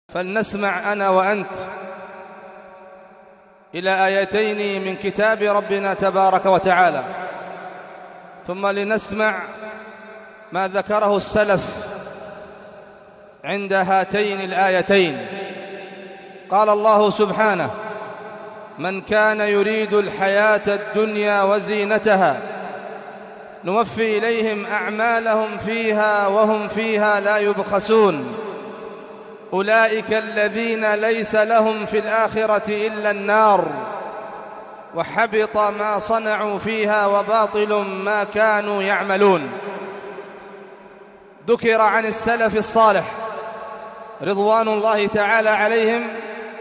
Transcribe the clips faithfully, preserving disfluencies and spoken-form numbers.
فلنسمع أنا وأنت إلى آيتين من كتاب ربنا تبارك وتعالى، ثم لنسمع ما ذكره السلف عند هاتين الآيتين. قال الله سبحانه: من كان يريد الحياة الدنيا وزينتها نوفي إليهم أعمالهم فيها وهم فيها لا يبخسون أولئك الذين ليس لهم في الآخرة إلا النار وحبط ما صنعوا فيها وباطل ما كانوا يعملون. ذكر عن السلف الصالح رضوان الله تعالى عليهم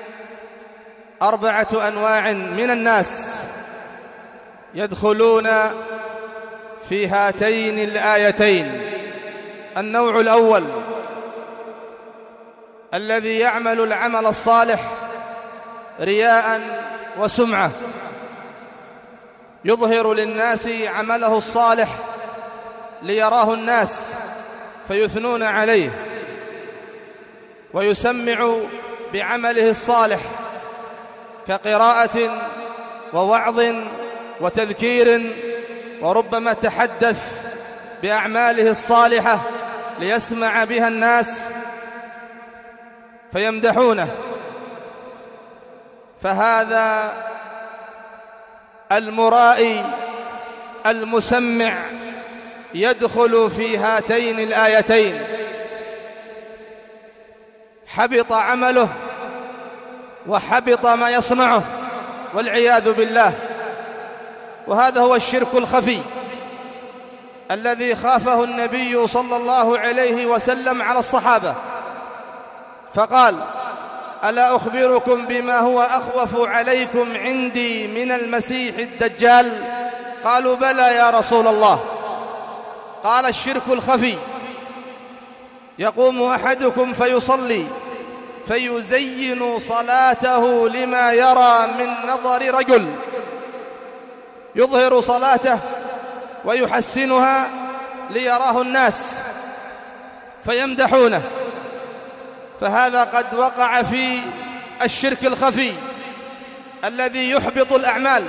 أربعة أنواع من الناس يدخلون في هاتين الآيتين. النوع الأول الذي يعمل العمل الصالح رياء وسمعة، يظهر للناس عمله الصالح ليراه الناس فيثنون عليه، ويسمع بعمله الصالح كقراءة ووعظ وتذكير، وربما تحدث بأعماله الصالحة ليسمع بها الناس فيمدحونه. فهذا المرائي المسمع يدخل في هاتين الآيتين، حبط عمله وحبط ما يصنعه والعياذ بالله. وهذا هو الشرك الخفي الذي خافه النبي صلى الله عليه وسلم على الصحابة، فقال: ألا أخبركم بما هو أخوف عليكم عندي من المسيح الدجال؟ قالوا: بلى يا رسول الله. قال: الشرك الخفي، يقوم أحدكم فيصلي فيزين صلاته لما يرى من نظر رجل، يظهر صلاته ويحسنها ليراه الناس فيمدحونه، فهذا قد وقع في الشرك الخفي الذي يحبط الأعمال،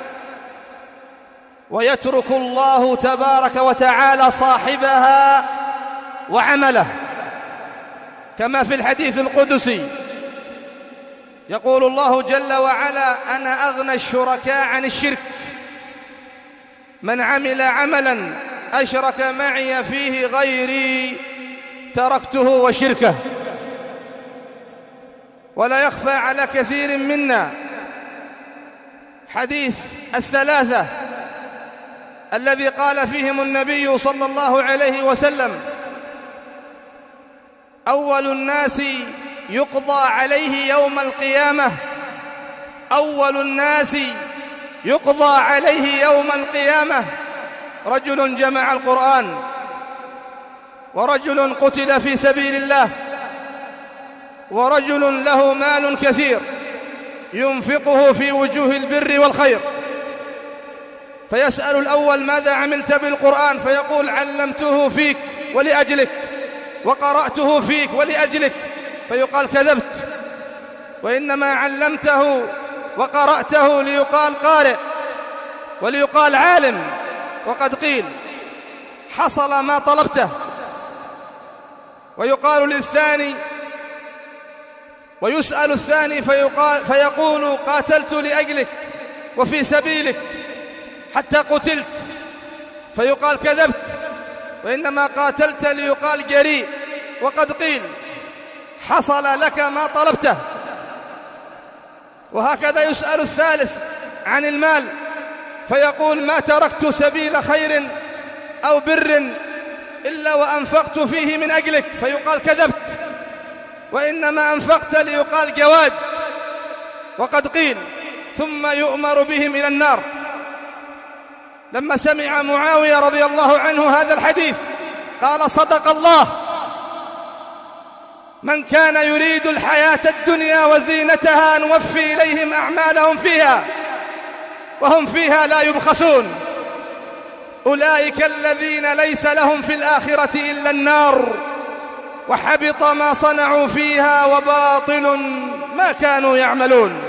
ويترك الله تبارك وتعالى صاحبها وعمله، كما في الحديث القدسي يقول الله جل وعلا: أنا أغنى الشركاء عن الشرك، من عمل عملا أشرك معي فيه غيري تركته وشركه. ولا يخفى على كثير منا حديث الثلاثة الذي قال فيهم النبي صلى الله عليه وسلم: أول الناس يقضى عليه يوم القيامة أول الناس يقضى عليه يوم القيامة رجل جمع القرآن، ورجل قتل في سبيل الله، ورجل له مال كثير ينفقه في وجوه البر والخير. فيسأل الأول: ماذا عملت بالقرآن؟ فيقول: علمته فيك ولأجلك، وقرأته فيك ولأجلك. فيقال: كذبت، وإنما علمته وقرأته ليقال قارئ وليقال عالم، وقد قيل حصل ما طلبته. ويقال للثاني ويسأل الثاني فيقال فيقول: قاتلت لأجلك وفي سبيلك حتى قتلت. فيقال: كذبت، وإنما قاتلت ليقال جريء، وقد قيل حصل لك ما طلبته. وهكذا يسأل الثالث عن المال فيقول: ما تركت سبيل خير أو بر إلا وأنفقت فيه من أجلك. فيقال: كذبت، وإنما أنفقت ليقال جواد، وقد قيل. ثم يؤمر بهم إلى النار. لما سمع معاوية رضي الله عنه هذا الحديث قال: صدق الله، من كان يريد الحياة الدنيا وزينتها نوفي إليهم أعمالهم فيها وهم فيها لا يبخسون أولئك الذين ليس لهم في الآخرة إلا النار وحبط ما صنعوا فيها وباطل ما كانوا يعملون.